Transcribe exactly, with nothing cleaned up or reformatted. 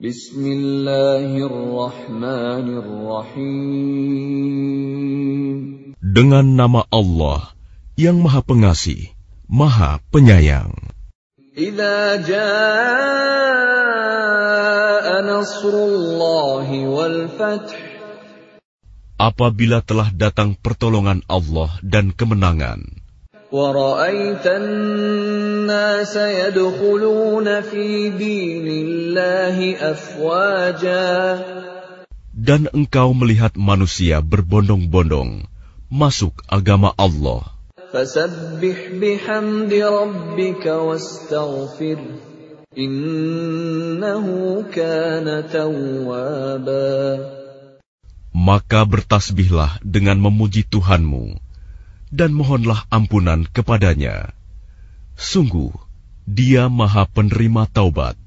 Bismillahirrahmanirrahim. Dengan nama Allah yang Maha Pengasih, Maha Penyayang. Idza jaa nasrullahi wal fath. Apabila telah datang pertolongan Allah dan kemenangan. Wa ra'aitan nasa yadkhuluna fi dinillahi afwaja. Dan engkau melihat manusia berbondong-bondong masuk agama Allah. Fasabbih bihamdi rabbika wastaghfir. Innahu kana tawwaba. Maka bertasbihlah dengan memuji Tuhanmu dan mohonlah ampunan kepadanya. Sungguh, Dia Maha Penerima Taubat.